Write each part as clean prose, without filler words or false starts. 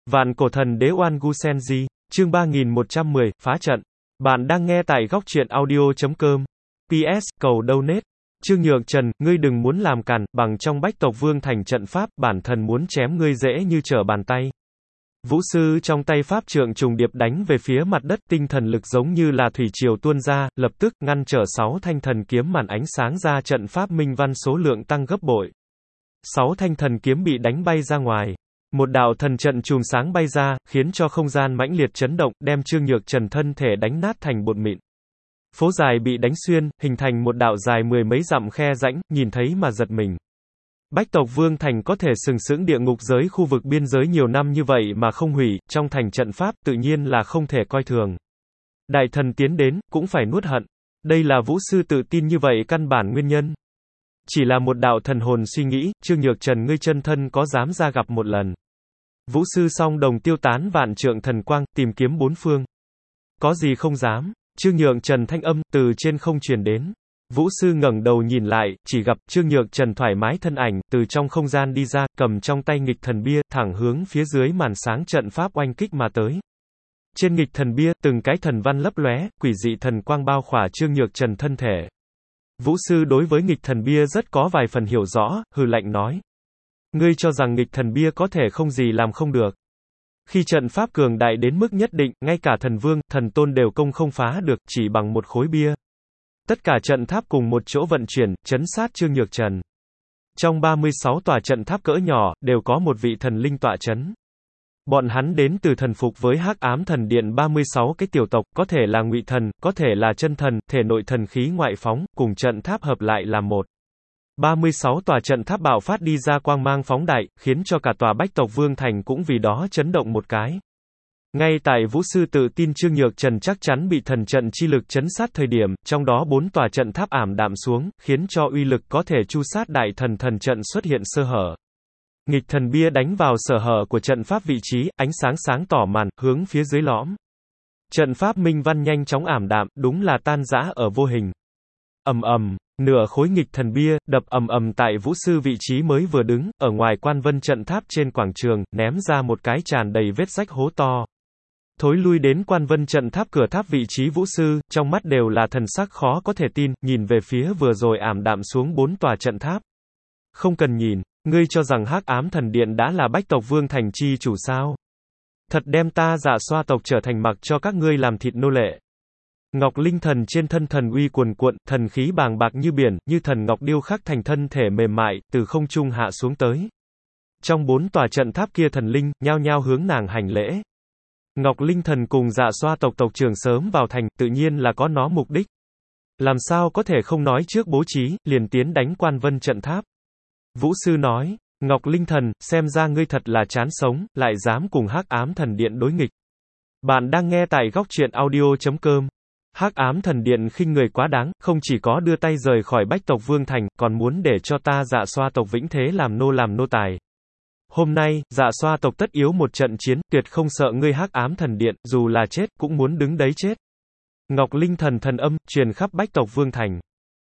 Vạn cổ thần đế Oan Gu Senji, chương 3110, phá trận. Bạn đang nghe tại góc truyện audio.com. PS, cầu donate. Trương Nhược Trần, ngươi đừng muốn làm càn, bằng trong Bách Tộc Vương thành trận pháp, bản thần muốn chém ngươi dễ như trở bàn tay. Vũ sư trong tay pháp trượng trùng điệp đánh về phía mặt đất, tinh thần lực giống như là thủy triều tuôn ra, lập tức ngăn trở 6 thanh thần kiếm màn ánh sáng ra trận pháp minh văn số lượng tăng gấp bội. 6 thanh thần kiếm bị đánh bay ra ngoài. Một đạo thần trận chùm sáng bay ra, khiến cho không gian mãnh liệt chấn động, đem Trương Nhược Trần thân thể đánh nát thành bột mịn. Phố dài bị đánh xuyên, hình thành một đạo dài 10 mấy dặm khe rãnh, nhìn thấy mà giật mình. Bách Tộc Vương thành có thể sừng sững địa ngục giới khu vực biên giới nhiều năm như vậy mà không hủy, trong thành trận pháp, tự nhiên là không thể coi thường. Đại thần tiến đến, cũng phải nuốt hận. Đây là Vũ sư tự tin như vậy căn bản nguyên nhân. Chỉ là một đạo thần hồn suy nghĩ, Trương Nhược Trần ngươi chân thân có dám ra gặp một lần. Vũ sư song đồng tiêu tán vạn trượng thần quang, tìm kiếm bốn phương. Có gì không dám, Trương Nhược Trần thanh âm, từ trên không truyền đến. Vũ sư ngẩng đầu nhìn lại, chỉ gặp Trương Nhược Trần thoải mái thân ảnh, từ trong không gian đi ra, cầm trong tay nghịch thần bia, thẳng hướng phía dưới màn sáng trận pháp oanh kích mà tới. Trên nghịch thần bia, từng cái thần văn lấp lóe, quỷ dị thần quang bao khỏa Trương Nhược Trần thân thể. Vũ sư đối với nghịch thần bia rất có vài phần hiểu rõ, hừ lạnh nói. Ngươi cho rằng nghịch thần bia có thể không gì làm không được. Khi trận pháp cường đại đến mức nhất định, ngay cả thần vương, thần tôn đều công không phá được, chỉ bằng một khối bia. Tất cả trận tháp cùng một chỗ vận chuyển, trấn sát Trương Nhược Trần. Trong 36 tòa trận tháp cỡ nhỏ, đều có một vị thần linh tọa trấn. Bọn hắn đến từ thần phục với Hắc Ám Thần Điện 36 cái tiểu tộc, có thể là ngụy thần, có thể là chân thần, thể nội thần khí ngoại phóng, cùng trận tháp hợp lại làm một. 36 tòa trận tháp bạo phát đi ra quang mang phóng đại, khiến cho cả tòa Bách Tộc Vương thành cũng vì đó chấn động một cái. Ngay tại Vũ sư tự tin Trương Nhược Trần chắc chắn bị thần trận chi lực chấn sát thời điểm, trong đó 4 tòa trận tháp ảm đạm xuống, khiến cho uy lực có thể chu sát đại thần thần trận xuất hiện sơ hở. Nghịch thần bia đánh vào sở hở của trận pháp vị trí, ánh sáng sáng tỏ màn, hướng phía dưới lõm. Trận pháp minh văn nhanh chóng ảm đạm, đúng là tan rã ở vô hình. Ầm ầm, nửa khối nghịch thần bia, đập ầm ầm tại Vũ sư vị trí mới vừa đứng, ở ngoài quan vân trận tháp trên quảng trường, ném ra một cái tràn đầy vết rách hố to. Thối lui đến quan vân trận tháp cửa tháp vị trí Vũ sư, trong mắt đều là thần sắc khó có thể tin, nhìn về phía vừa rồi ảm đạm xuống 4 tòa trận tháp. Không cần nhìn, ngươi cho rằng Hắc Ám Thần Điện đã là Bách Tộc Vương thành chi chủ sao? Thật đem ta Dạ Xoa tộc trở thành mặc cho các ngươi làm thịt nô lệ. Ngọc linh thần trên thân thần uy cuồn cuộn, thần khí bàng bạc như biển, như thần ngọc điêu khắc thành thân thể mềm mại, từ không trung hạ xuống tới. Trong 4 tòa trận tháp kia thần linh, nhao nhao hướng nàng hành lễ. Ngọc linh thần cùng Dạ Xoa tộc tộc trưởng sớm vào thành, tự nhiên là có nó mục đích. Làm sao có thể không nói trước bố trí, liền tiến đánh quan vân trận tháp. Vũ sư nói, Ngọc linh thần, xem ra ngươi thật là chán sống, lại dám cùng Hắc Ám Thần Điện đối nghịch. Bạn đang nghe tại góc truyện audio.com. Hắc Ám Thần Điện khinh người quá đáng, không chỉ có đưa tay rời khỏi Bách Tộc Vương thành, còn muốn để cho ta Dạ Xoa tộc vĩnh thế làm nô tài. Hôm nay, Dạ Xoa tộc tất yếu một trận chiến, tuyệt không sợ ngươi Hắc Ám Thần Điện, dù là chết, cũng muốn đứng đấy chết. Ngọc linh thần thần âm, truyền khắp Bách Tộc Vương thành.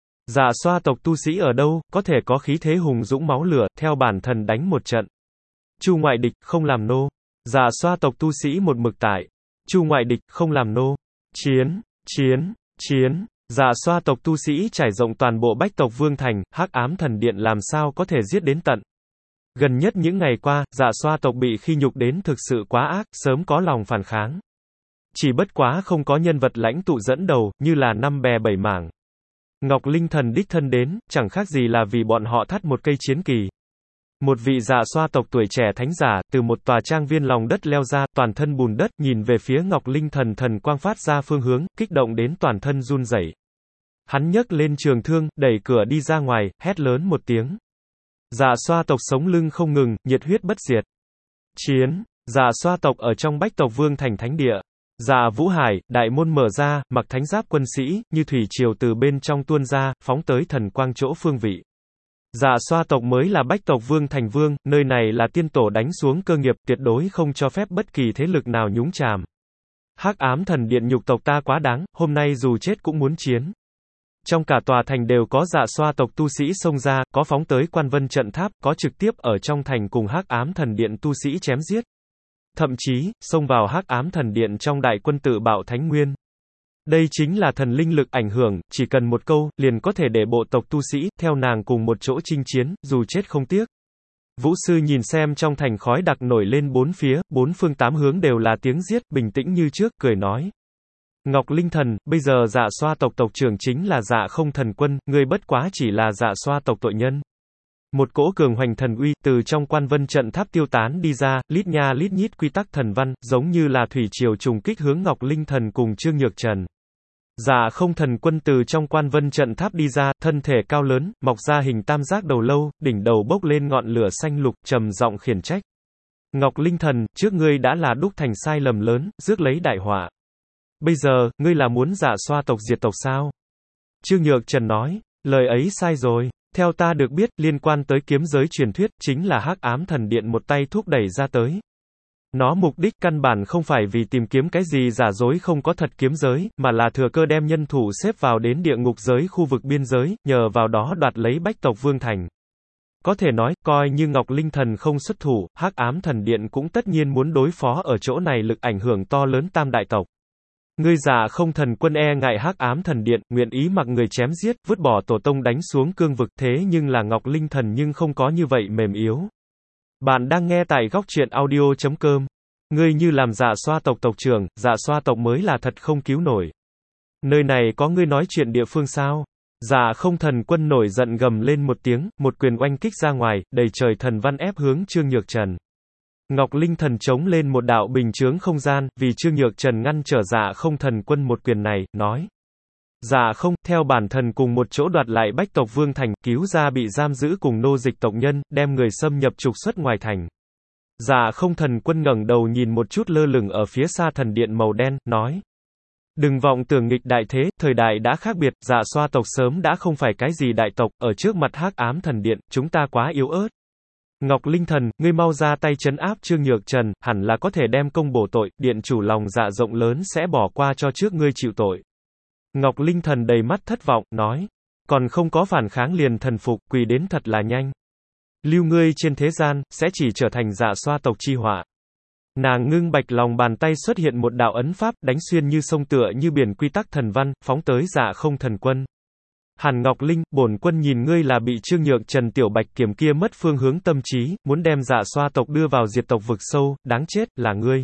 Dạ Xoa tộc tu sĩ ở đâu, có thể có khí thế hùng dũng máu lửa, theo bản thần đánh một trận. Chu ngoại địch, không làm nô. Dạ Xoa tộc tu sĩ một mực tại. Chu ngoại địch, không làm nô. Chiến, chiến, chiến. Dạ Xoa tộc tu sĩ trải rộng toàn bộ Bách Tộc Vương thành, Hắc Ám Thần Điện làm sao có thể giết đến tận. Gần nhất những ngày qua, Dạ Xoa tộc bị khi nhục đến thực sự quá ác, sớm có lòng phản kháng. Chỉ bất quá không có nhân vật lãnh tụ dẫn đầu, như là năm bè bảy mảng. Ngọc linh thần đích thân đến, chẳng khác gì là vì bọn họ thắt một cây chiến kỳ. Một vị Dạ Xoa tộc tuổi trẻ thánh giả, từ một tòa trang viên lòng đất leo ra, toàn thân bùn đất, nhìn về phía Ngọc linh thần thần quang phát ra phương hướng, kích động đến toàn thân run rẩy. Hắn nhấc lên trường thương, đẩy cửa đi ra ngoài, hét lớn một tiếng. Dạ Xoa tộc sống lưng không ngừng, nhiệt huyết bất diệt. Chiến, Dạ Xoa tộc ở trong Bách Tộc Vương thành thánh địa. Dạ Vũ Hải, đại môn mở ra, mặc thánh giáp quân sĩ, như thủy triều từ bên trong tuôn ra, phóng tới thần quang chỗ phương vị. Dạ Xoa tộc mới là Bách Tộc Vương thành vương, nơi này là tiên tổ đánh xuống cơ nghiệp, tuyệt đối không cho phép bất kỳ thế lực nào nhúng chàm. Hắc Ám Thần Điện nhục tộc ta quá đáng, hôm nay dù chết cũng muốn chiến. Trong cả tòa thành đều có Dạ Xoa tộc tu sĩ xông ra, có phóng tới quan vân trận tháp, có trực tiếp ở trong thành cùng Hắc Ám Thần Điện tu sĩ chém giết. thậm chí, xông vào hắc ám thần điện trong đại quân tự bạo Thánh Nguyên. Đây chính là thần linh lực ảnh hưởng, chỉ cần một câu, liền có thể để bộ tộc tu sĩ, theo nàng cùng một chỗ chinh chiến, dù chết không tiếc. Vũ sư nhìn xem trong thành khói đặc nổi lên bốn phía, bốn phương tám hướng đều là tiếng giết, bình tĩnh như trước, cười nói. Ngọc Linh Thần, bây giờ Dạ Xoa tộc tộc trưởng chính là Dạ Không Thần Quân, ngươi bất quá chỉ là Dạ Xoa tộc tội nhân. Một cỗ cường hoành thần uy, từ trong quan vân trận tháp tiêu tán đi ra, lít nha lít nhít quy tắc thần văn, giống như là thủy triều trùng kích hướng Ngọc Linh Thần cùng Trương Nhược Trần. Dạ Không Thần Quân từ trong quan vân trận tháp đi ra, thân thể cao lớn, mọc ra hình tam giác đầu lâu, đỉnh đầu bốc lên ngọn lửa xanh lục, trầm giọng khiển trách. Ngọc Linh Thần, trước ngươi đã là đúc thành sai lầm lớn, rước lấy đại họa. Bây giờ, ngươi là muốn Dạ Xoa tộc diệt tộc sao? Trương Nhược Trần nói, lời ấy sai rồi. Theo ta được biết, liên quan tới kiếm giới truyền thuyết, chính là hắc ám thần điện một tay thúc đẩy ra tới. Nó mục đích căn bản không phải vì tìm kiếm cái gì giả dối không có thật kiếm giới, mà là thừa cơ đem nhân thủ xếp vào đến địa ngục giới khu vực biên giới, nhờ vào đó đoạt lấy Bách tộc Vương Thành. Có thể nói, coi như Ngọc Linh Thần không xuất thủ, hắc ám thần điện cũng tất nhiên muốn đối phó ở chỗ này lực ảnh hưởng to lớn tam đại tộc. Ngươi Dạ Không Thần Quân e ngại hắc ám thần điện, nguyện ý mặc người chém giết, vứt bỏ tổ tông đánh xuống cương vực, thế nhưng là Ngọc Linh Thần nhưng không có như vậy mềm yếu. Bạn đang nghe tại góc truyện audio.com. Ngươi như làm Dạ Xoa tộc tộc trưởng, Dạ Xoa tộc mới là thật không cứu nổi. Nơi này có ngươi nói chuyện địa phương sao? Dạ Không Thần Quân nổi giận gầm lên một tiếng, một quyền oanh kích ra ngoài, đầy trời thần văn ép hướng Trương Nhược Trần. Ngọc Linh Thần chống lên một đạo bình chướng không gian, vì Trương Nhược Trần ngăn trở Dạ Không Thần Quân một quyền này, nói. Dạ không, theo bản thần cùng một chỗ đoạt lại Bách tộc Vương Thành, cứu ra bị giam giữ cùng nô dịch tộc nhân, đem người xâm nhập trục xuất ngoài thành. Dạ Không Thần Quân ngẩng đầu nhìn một chút lơ lửng ở phía xa thần điện màu đen, nói. Đừng vọng tưởng nghịch đại thế, thời đại đã khác biệt, Dạ Xoa tộc sớm đã không phải cái gì đại tộc, ở trước mặt hắc ám thần điện, chúng ta quá yếu ớt. Ngọc Linh Thần, ngươi mau ra tay trấn áp Trương Nhược Trần, hẳn là có thể đem công bổ tội, điện chủ lòng dạ rộng lớn sẽ bỏ qua cho trước ngươi chịu tội. Ngọc Linh Thần đầy mắt thất vọng, nói, còn không có phản kháng liền thần phục, quỳ đến thật là nhanh. Lưu ngươi trên thế gian, sẽ chỉ trở thành Dạ Xoa tộc chi họa. Nàng ngưng bạch lòng bàn tay xuất hiện một đạo ấn pháp, đánh xuyên như sông tựa như biển quy tắc thần văn, phóng tới Dạ Không Thần Quân. Hàn Ngọc Linh, bổn quân nhìn ngươi là bị Trương Nhược Trần tiểu bạch kiểm kia mất phương hướng tâm trí, muốn đem Dạ Xoa tộc đưa vào diệt tộc vực sâu, đáng chết, là ngươi.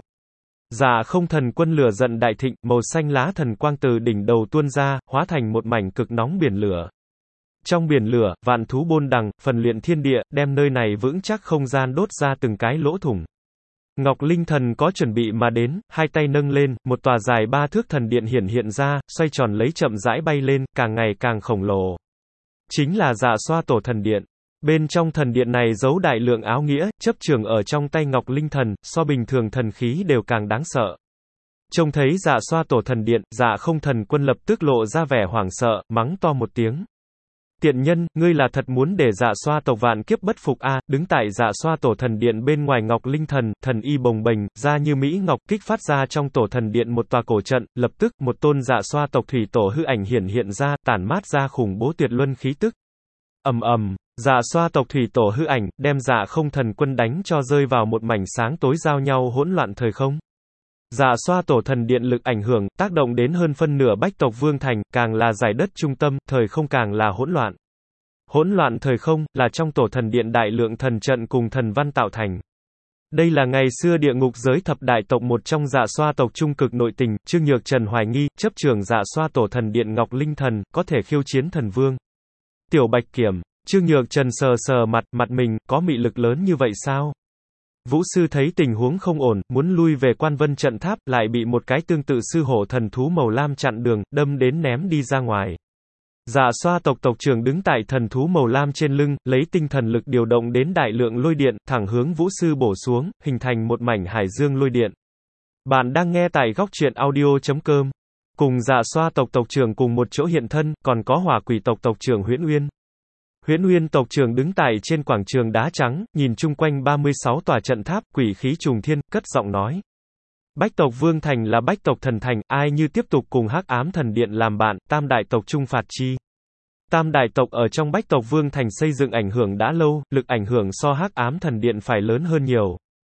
Dạ Không Thần Quân lửa giận đại thịnh, màu xanh lá thần quang từ đỉnh đầu tuôn ra, hóa thành một mảnh cực nóng biển lửa. Trong biển lửa, vạn thú bôn đằng, phần luyện thiên địa, đem nơi này vững chắc không gian đốt ra từng cái lỗ thủng. Ngọc Linh Thần có chuẩn bị mà đến, hai tay nâng lên, một tòa dài 3 thước thần điện hiện ra, xoay tròn lấy chậm rãi bay lên, càng ngày càng khổng lồ. Chính là Dạ Xoa tổ thần điện. Bên trong thần điện này giấu đại lượng áo nghĩa, chấp trường ở trong tay Ngọc Linh Thần, so bình thường thần khí đều càng đáng sợ. Trông thấy Dạ Xoa tổ thần điện, Dạ Không Thần Quân lập tức lộ ra vẻ hoảng sợ, mắng to một tiếng. Tiện nhân, ngươi là thật muốn để Dạ Xoa tộc vạn kiếp bất phục a? Đứng tại Dạ Xoa tổ thần điện bên ngoài Ngọc Linh Thần, thần y bồng bềnh, ra như mỹ ngọc, kích phát ra trong tổ thần điện một tòa cổ trận, lập tức, một tôn Dạ Xoa tộc thủy tổ hư ảnh hiện ra, tản mát ra khủng bố tuyệt luân khí tức. Ầm ầm, Dạ Xoa tộc thủy tổ hư ảnh, đem Dạ Không Thần Quân đánh cho rơi vào một mảnh sáng tối giao nhau hỗn loạn thời không. Dạ Xoa tổ thần điện lực ảnh hưởng, tác động đến hơn phân nửa Bách tộc Vương Thành, càng là giải đất trung tâm, thời không càng là hỗn loạn. Hỗn loạn thời không, là trong tổ thần điện đại lượng thần trận cùng thần văn tạo thành. Đây là ngày xưa địa ngục giới thập đại tộc một trong Dạ Xoa tộc trung cực nội tình, Trương Nhược Trần hoài nghi, chấp trưởng Dạ Xoa tổ thần điện Ngọc Linh Thần, có thể khiêu chiến thần vương. Tiểu Bạch Kiểm, Trương Nhược Trần sờ mặt mình, có mị lực lớn như vậy sao? Vũ sư thấy tình huống không ổn, muốn lui về quan vân trận tháp, lại bị một cái tương tự sư hổ thần thú màu lam chặn đường, đâm đến ném đi ra ngoài. Dạ Xoa tộc tộc trưởng đứng tại thần thú màu lam trên lưng, lấy tinh thần lực điều động đến đại lượng lôi điện, thẳng hướng vũ sư bổ xuống, hình thành một mảnh hải dương lôi điện. Bạn đang nghe tại góc truyện audio.com. Cùng Dạ Xoa tộc tộc trưởng cùng một chỗ hiện thân, còn có Hỏa Quỷ tộc tộc trưởng Huyễn Uyên. Huyễn Uyên tộc trưởng đứng tại trên quảng trường đá trắng, nhìn chung quanh 36 tòa trận tháp, quỷ khí trùng thiên, cất giọng nói. Bách tộc Vương Thành là Bách tộc thần thành, ai như tiếp tục cùng hắc ám thần điện làm bạn, tam đại tộc chung phạt chi. Tam đại tộc ở trong Bách tộc Vương Thành xây dựng ảnh hưởng đã lâu, lực ảnh hưởng so hắc ám thần điện phải lớn hơn nhiều.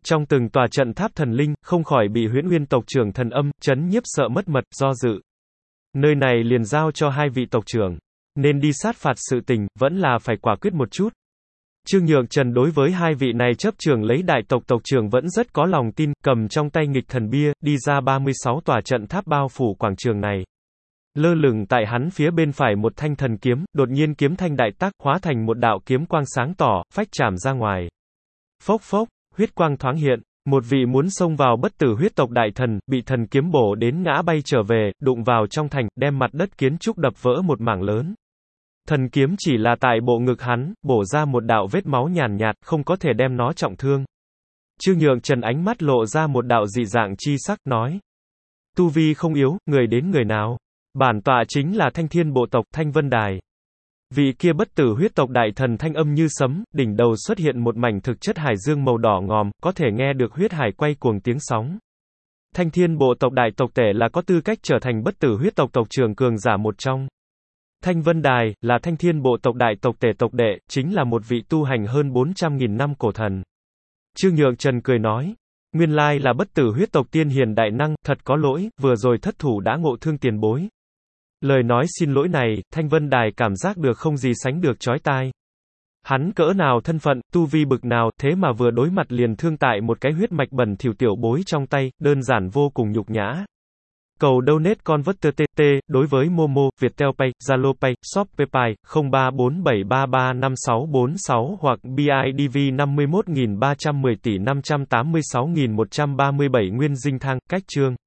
Trong từng tòa trận tháp thần linh, không khỏi bị Huyễn Uyên tộc trưởng thần âm, chấn nhiếp sợ mất mật, do dự. Nơi này liền giao cho hai vị tộc trưởng. Nên đi sát phạt sự tình, vẫn là phải quả quyết một chút. Trương Nhược Trần đối với hai vị này chấp trưởng lấy đại tộc tộc trưởng vẫn rất có lòng tin, cầm trong tay nghịch thần bia, đi ra 36 tòa trận tháp bao phủ quảng trường này. Lơ lửng tại hắn phía bên phải một thanh thần kiếm, đột nhiên kiếm thanh đại tác, hóa thành một đạo kiếm quang sáng tỏ, phách chạm ra ngoài. Phốc phốc, huyết quang thoáng hiện, một vị muốn xông vào bất tử huyết tộc đại thần, bị thần kiếm bổ đến ngã bay trở về, đụng vào trong thành, đem mặt đất kiến trúc đập vỡ một mảng lớn. Thần kiếm chỉ là tại bộ ngực hắn, bổ ra một đạo vết máu nhàn nhạt, không có thể đem nó trọng thương. Trương Nhược Trần ánh mắt lộ ra một đạo dị dạng chi sắc, nói. Tu vi không yếu, người đến người nào? Bản tọa chính là Thanh Thiên bộ tộc, Thanh Vân Đài. Vị kia bất tử huyết tộc đại thần thanh âm như sấm, đỉnh đầu xuất hiện một mảnh thực chất hải dương màu đỏ ngòm, có thể nghe được huyết hải quay cuồng tiếng sóng. Thanh Thiên bộ tộc đại tộc tể là có tư cách trở thành bất tử huyết tộc tộc trưởng cường giả một trong. Thanh Vân Đài, là Thanh Thiên bộ tộc đại tộc tể tộc đệ, chính là một vị tu hành hơn 400.000 năm cổ thần. Trương Nhược Trần cười nói, nguyên lai là bất tử huyết tộc tiên hiền đại năng, thật có lỗi, vừa rồi thất thủ đã ngộ thương tiền bối. Lời nói xin lỗi này, Thanh Vân Đài cảm giác được không gì sánh được chói tai. Hắn cỡ nào thân phận, tu vi bực nào, thế mà vừa đối mặt liền thương tại một cái huyết mạch bẩn thỉu tiểu bối trong tay, đơn giản vô cùng nhục nhã. Cầu donate converter TT, đối với Momo, Viettel Pay, Zalo Pay, Shopee Pay, 0347335646 hoặc BIDV 51.310 tỷ 586.137 Nguyên Dinh Thang, cách chương.